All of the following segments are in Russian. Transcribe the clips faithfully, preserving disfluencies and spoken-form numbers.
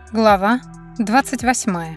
Глава двадцать восьмая.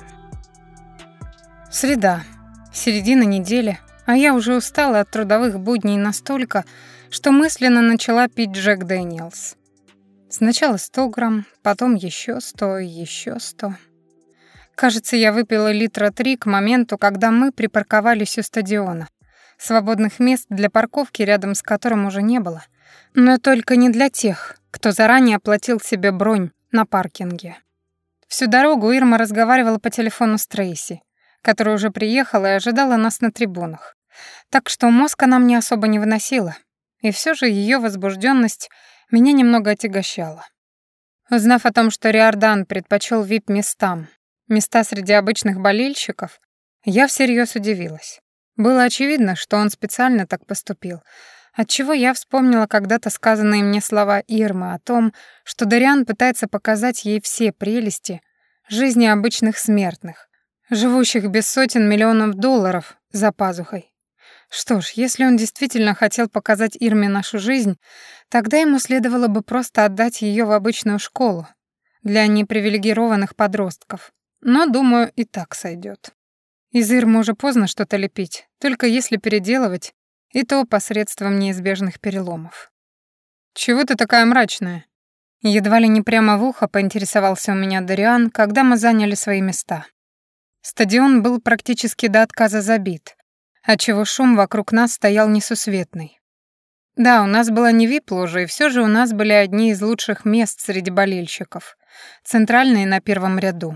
Среда, середина недели, а я уже устала от трудовых будней настолько, что мысленно начала пить Джек Дэниелс. Сначала сто грамм, потом еще сто и еще сто. Кажется, я выпила литра три к моменту, когда мы припарковались у стадиона. Свободных мест для парковки рядом с которым уже не было. Но только не для тех, кто заранее оплатил себе бронь на паркинге. Всю дорогу Ирма разговаривала по телефону с Трейси, которая уже приехала и ожидала нас на трибунах. Так что мозг она мне особо не выносила, и все же ее возбужденность меня немного отягощала. Узнав о том, что Риордан предпочел ви ай пи-местам, места среди обычных болельщиков, я всерьез удивилась. Было очевидно, что он специально так поступил, отчего я вспомнила когда-то сказанные мне слова Ирмы о том, что Дариан пытается показать ей все прелести жизни обычных смертных, живущих без сотен миллионов долларов за пазухой. Что ж, если он действительно хотел показать Ирме нашу жизнь, тогда ему следовало бы просто отдать ее в обычную школу для непривилегированных подростков. Но, думаю, и так сойдет. Из Ирмы уже поздно что-то лепить, только если переделывать, и то посредством неизбежных переломов. «Чего ты такая мрачная?» Едва ли не прямо в ухо поинтересовался у меня Дариан, когда мы заняли свои места. Стадион был практически до отказа забит, отчего шум вокруг нас стоял несусветный. Да, у нас была не ви ай пи-ложа, и все же у нас были одни из лучших мест среди болельщиков, центральные на первом ряду.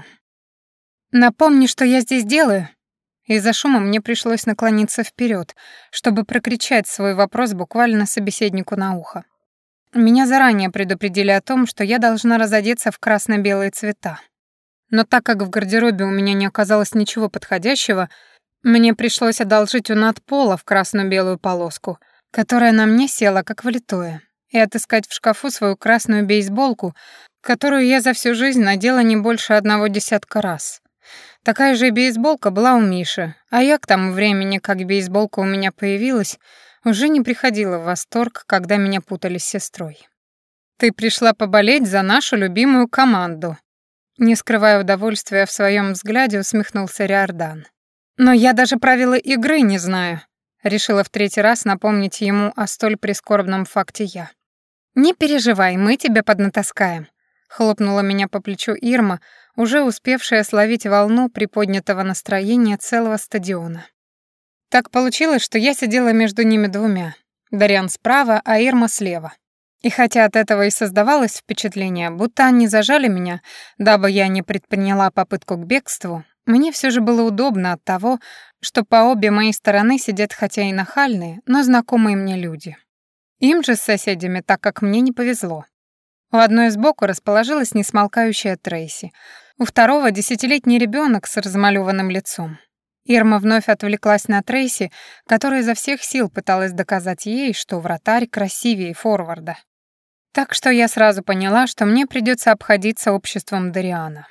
«Напомни, что я здесь делаю?» Из-за шума мне пришлось наклониться вперед, чтобы прокричать свой вопрос буквально собеседнику на ухо. Меня заранее предупредили о том, что я должна разодеться в красно-белые цвета. Но так как в гардеробе у меня не оказалось ничего подходящего, мне пришлось одолжить у Нат Пола в красно-белую полоску, которая на мне села как влитое, и отыскать в шкафу свою красную бейсболку, которую я за всю жизнь надела не больше одного десятка раз. Такая же бейсболка была у Миши, а я к тому времени, как бейсболка у меня появилась, уже не приходила в восторг, когда меня путали с сестрой. «Ты пришла поболеть за нашу любимую команду», не скрывая удовольствия в своем взгляде, усмехнулся Риордан. «Но я даже правила игры не знаю», решила в третий раз напомнить ему о столь прискорбном факте я. «Не переживай, мы тебя поднатаскаем», хлопнула меня по плечу Ирма, уже успевшая словить волну приподнятого настроения целого стадиона. Так получилось, что я сидела между ними двумя. Дариан справа, а Ирма слева. И хотя от этого и создавалось впечатление, будто они зажали меня, дабы я не предприняла попытку к бегству, мне все же было удобно от того, что по обе мои стороны сидят хотя и нахальные, но знакомые мне люди. Им же с соседями так как мне не повезло. У одной сбоку расположилась несмолкающая Трейси, у второго — десятилетний ребенок с размалеванным лицом. Ирма вновь отвлеклась на Трейси, которая изо всех сил пыталась доказать ей, что вратарь красивее форварда. Так что я сразу поняла, что мне придется обходиться обществом Дариана.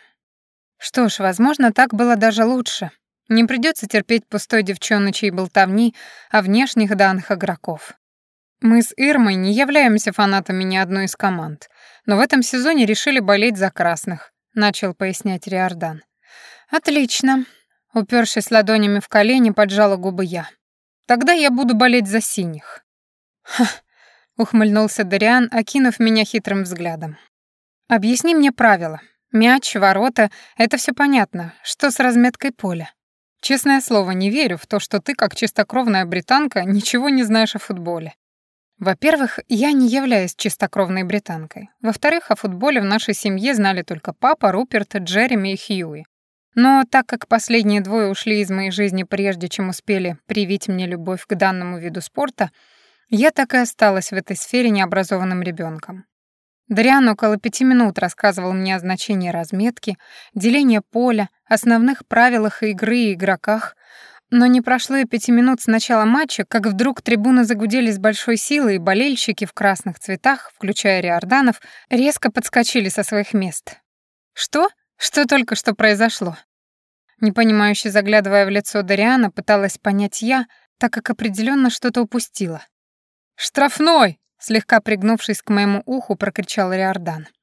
Что ж, возможно, так было даже лучше. Не придется терпеть пустой девчоночьей болтовни о внешних данных игроков. Мы с Ирмой не являемся фанатами ни одной из команд, но в этом сезоне решили болеть за красных, начал пояснять Риордан. Отлично. Упёршись ладонями в колени, поджала губы я. Тогда я буду болеть за синих. Ха, ухмыльнулся Дариан, окинув меня хитрым взглядом. Объясни мне правила. Мяч, ворота — это все понятно. Что с разметкой поля? Честное слово, не верю в то, что ты, как чистокровная британка, ничего не знаешь о футболе. Во-первых, я не являюсь чистокровной британкой. Во-вторых, о футболе в нашей семье знали только папа, Руперт, Джереми и Хьюи. Но так как последние двое ушли из моей жизни прежде, чем успели привить мне любовь к данному виду спорта, я так и осталась в этой сфере необразованным ребенком. Дариан около пяти минут рассказывал мне о значении разметки, делении поля, основных правилах игры и игроках, но не прошло и пяти минут с начала матча, как вдруг трибуны загудели с большой силой, и болельщики в красных цветах, включая Риорданов, резко подскочили со своих мест. «Что? Что только что произошло?» Непонимающе заглядывая в лицо Дариана, пыталась понять я, так как определенно что-то упустила. «Штрафной!» — слегка пригнувшись к моему уху, прокричал Риордан.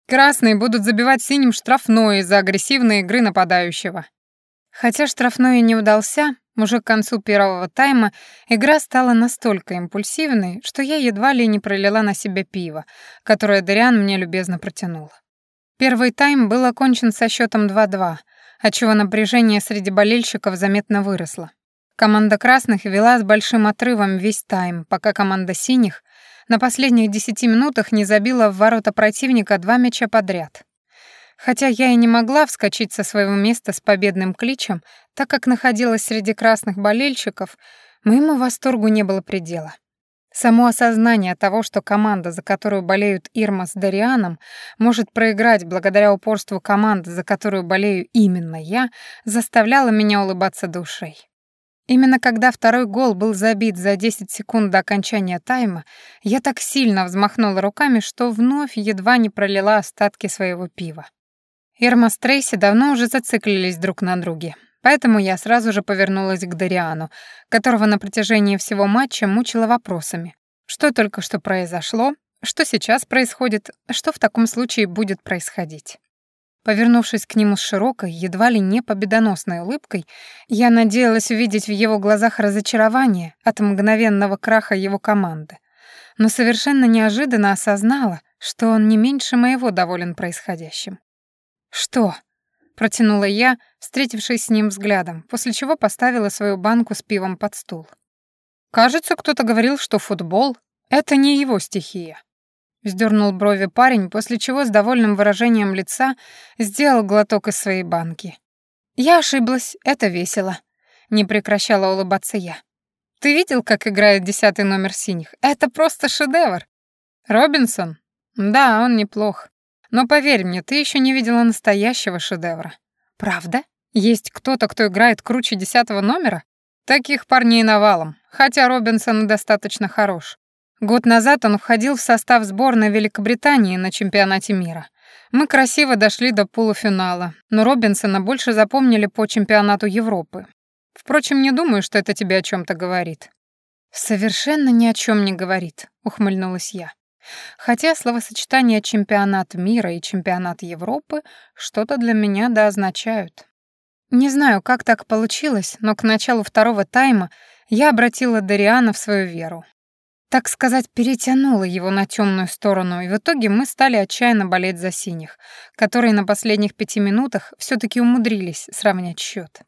Красные будут забивать синим штрафное из-за агрессивной игры нападающего. Хотя штрафной и не удался, уже к концу первого тайма игра стала настолько импульсивной, что я едва ли не пролила на себя пиво, которое Дариан мне любезно протянул. Первый тайм был окончен со счетом два-два, отчего напряжение среди болельщиков заметно выросло. Команда красных вела с большим отрывом весь тайм, пока команда синих на последних десяти минутах не забила в ворота противника два мяча подряд. Хотя я и не могла вскочить со своего места с победным кличем, так как находилась среди красных болельщиков, моему восторгу не было предела. Само осознание того, что команда, за которую болеют Ирма с Дарианом, может проиграть благодаря упорству команды, за которую болею именно я, заставляло меня улыбаться до ушей. Именно когда второй гол был забит за десять секунд до окончания тайма, я так сильно взмахнула руками, что вновь едва не пролила остатки своего пива. Ирма с Трейси давно уже зациклились друг на друге, поэтому я сразу же повернулась к Дариану, которого на протяжении всего матча мучила вопросами. Что только что произошло, что сейчас происходит, что в таком случае будет происходить. Повернувшись к нему с широкой, едва ли не победоносной улыбкой, я надеялась увидеть в его глазах разочарование от мгновенного краха его команды, но совершенно неожиданно осознала, что он не меньше моего доволен происходящим. «Что?» — протянула я, встретившись с ним взглядом, после чего поставила свою банку с пивом под стул. «Кажется, кто-то говорил, что футбол — это не его стихия». Вздернул брови парень, после чего с довольным выражением лица сделал глоток из своей банки. «Я ошиблась, это весело», — не прекращала улыбаться я. «Ты видел, как играет десятый номер синих? Это просто шедевр!» «Робинсон? Да, он неплох. Но поверь мне, ты еще не видела настоящего шедевра». «Правда? Есть кто-то, кто играет круче десятого номера?» «Таких парней навалом, хотя Робинсон достаточно хорош. Год назад он входил в состав сборной Великобритании на чемпионате мира. Мы красиво дошли до полуфинала, но Робинсона больше запомнили по чемпионату Европы. Впрочем, не думаю, что это тебе о чем-то говорит». «Совершенно ни о чем не говорит», — ухмыльнулась я. Хотя словосочетание «чемпионат мира» и «чемпионат Европы» что-то для меня да означают. Не знаю, как так получилось, но к началу второго тайма я обратила Дариана в свою веру. Так сказать, перетянула его на темную сторону, и в итоге мы стали отчаянно болеть за синих, которые на последних пяти минутах все-таки умудрились сравнять счет.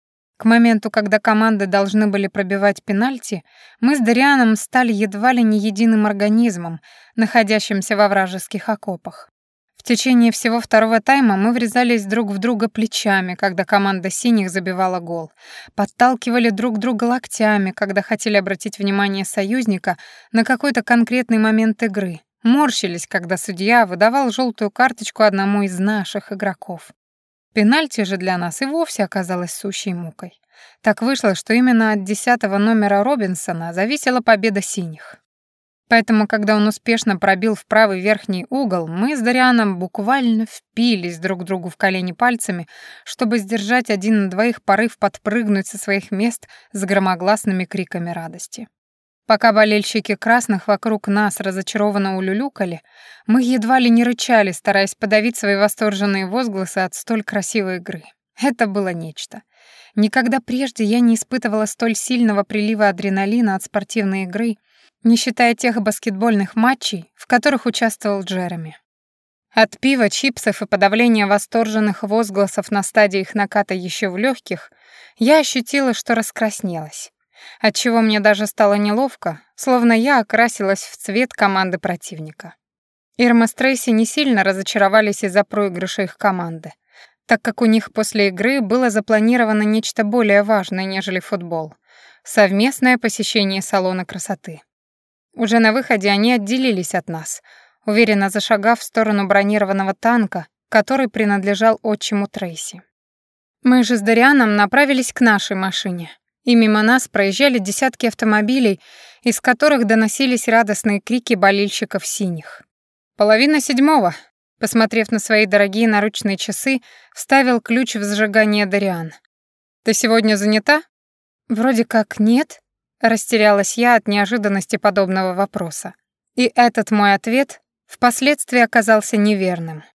К моменту, когда команды должны были пробивать пенальти, мы с Дарианом стали едва ли не единым организмом, находящимся во вражеских окопах. В течение всего второго тайма мы врезались друг в друга плечами, когда команда синих забивала гол, подталкивали друг друга локтями, когда хотели обратить внимание союзника на какой-то конкретный момент игры, морщились, когда судья выдавал желтую карточку одному из наших игроков. Пенальти же для нас и вовсе оказалось сущей мукой. Так вышло, что именно от десятого номера Робинсона зависела победа синих. Поэтому, когда он успешно пробил в правый верхний угол, мы с Дарианом буквально впились друг другу в колени пальцами, чтобы сдержать один на двоих порыв подпрыгнуть со своих мест с громогласными криками радости. Пока болельщики красных вокруг нас разочарованно улюлюкали, мы едва ли не рычали, стараясь подавить свои восторженные возгласы от столь красивой игры. Это было нечто. Никогда прежде я не испытывала столь сильного прилива адреналина от спортивной игры, не считая тех баскетбольных матчей, в которых участвовал Джереми. От пива, чипсов и подавления восторженных возгласов на стадии их наката еще в легких, я ощутила, что раскраснелась, отчего мне даже стало неловко, словно я окрасилась в цвет команды противника. Ирма с Трейси не сильно разочаровались из-за проигрыша их команды, так как у них после игры было запланировано нечто более важное, нежели футбол — совместное посещение салона красоты. Уже на выходе они отделились от нас, уверенно зашагав в сторону бронированного танка, который принадлежал отчиму Трейси. Мы же с Дарианом направились к нашей машине, и мимо нас проезжали десятки автомобилей, из которых доносились радостные крики болельщиков синих. «Половина седьмого», — посмотрев на свои дорогие наручные часы, вставил ключ в зажигание Дариан. «Ты сегодня занята?» «Вроде как нет», — растерялась я от неожиданности подобного вопроса. И этот мой ответ впоследствии оказался неверным.